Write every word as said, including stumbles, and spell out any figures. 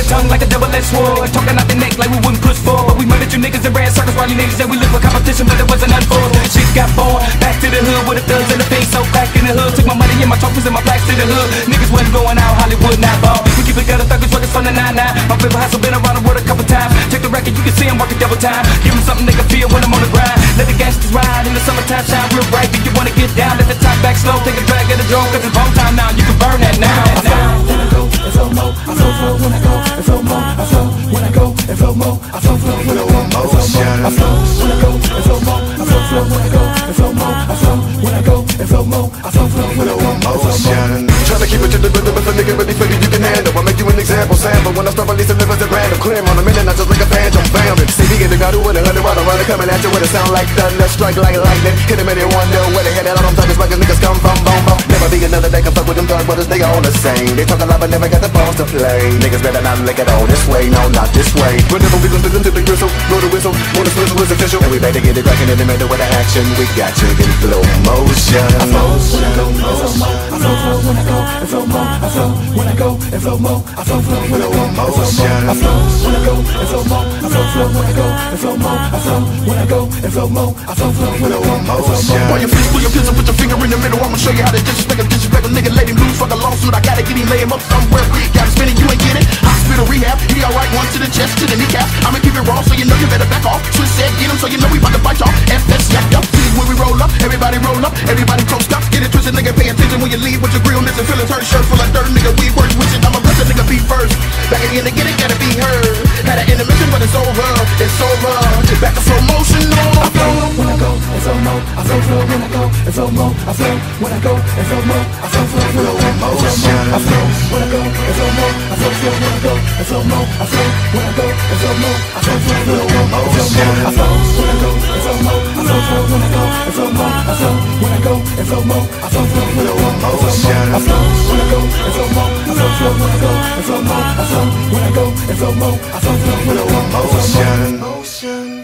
tongue like a double-edged sword, talking out the neck like we wouldn't push forward. But we murdered you niggas in red circles while you niggas said we live for competition, but it wasn't unfold. Shit got born, back to the hood with the thugs and the things so back in the hood. Took my money and my trophies and my plaques to the hood. Niggas wasn't going out, Hollywood not ball. We keep it gutter thuggers working from the nine nine. My paper hustle been around the world a couple times. Check the record, you can see I'm working double time. Give them something they can feel when I'm on the grind. Let the gangsters ride in the summertime, shine real bright. If you wanna get down, let the top back slow. Take a drag at the drone, cause it's home time now. You can burn that now. I flow when I go and flow mo. I flow flow when I go and flow mo. I flow when I go and flow mo. I flow flow when I go and flow mo. I flow when I go and flow mo. I flow flow when I go and flow mo. I flow when I go and flow mo. I flow flow when I go and flow mo. Tryna keep it to the rhythm, if a nigga really feel you can handle. I'll make you an example sample. When I start releasing livers at random, clear on a minute, not just like a phantom. Bam, C D get the guy who with a hundred round runner coming at you with a sound like thunder, strike like lightning. Hit him and they wonder where they headed. All them thuggers, like niggas come from, boom, boom. Never be another day can fuck with them dark brothers, they all the same. They talk a lot but never got the balls to play. Niggas better not lick it all this way, no, not this way. Whenever we gon' listen to the gristle, blow the whistle, when the swizzle is official, and we better get it cracking in the middle with the action. We got you in slow motion. I flow when I go and flow mo. I flow flow when I go and flow mo. I flow when I go and flow mo. I flow flow when I go and flow mo. I flow when I go and flow mo. I flow flow when I go and flow mo. I flow when I go and flow mo. I flow flow when I go and flow mo. While you fist pull your pistol, put your finger in the middle. I'ma show you how to disrespect a disrespectful nigga. Let him loose, fuck a lawsuit. I gotta get him, lay him up somewhere. Got him spinning, you ain't get it. Hospital rehab, he alright. One to the chest, to the kneecap. I'ma keep it raw, so you know you better back off. Twist said, get him, so you know we bout to bite y'all. F S, yap, yup. See when we roll up, everybody roll up, everybody toast up. Get it twisted, nigga. Pay attention when you leave with your realness and feelings hurt. Shirt full of dirt, nigga. We work with it. I'ma let the nigga be first. Back again to get it, gotta be heard. Had an intermission, but it's over. It's over. Back to slow motion. No, I flow when I go and flow mo. I flow flow when I go and flow mo. I flow when I go and flow mo. I flow flow when I go and flow mo. I flow when I go and flow mo. I flow flow when I go and flow mo. I flow when I go and flow mo. I flow flow when I go and flow mo. I flow when I go and flow mo. I flow flow when I go and flow mo. I flow when I go and flow mo. I flow flow when I go and flow mo. I flow when I go and flow mo. I flow flow when I go and flow mo. I flow when I go and flow mo. I flow flow when I go and flow mo. Motion.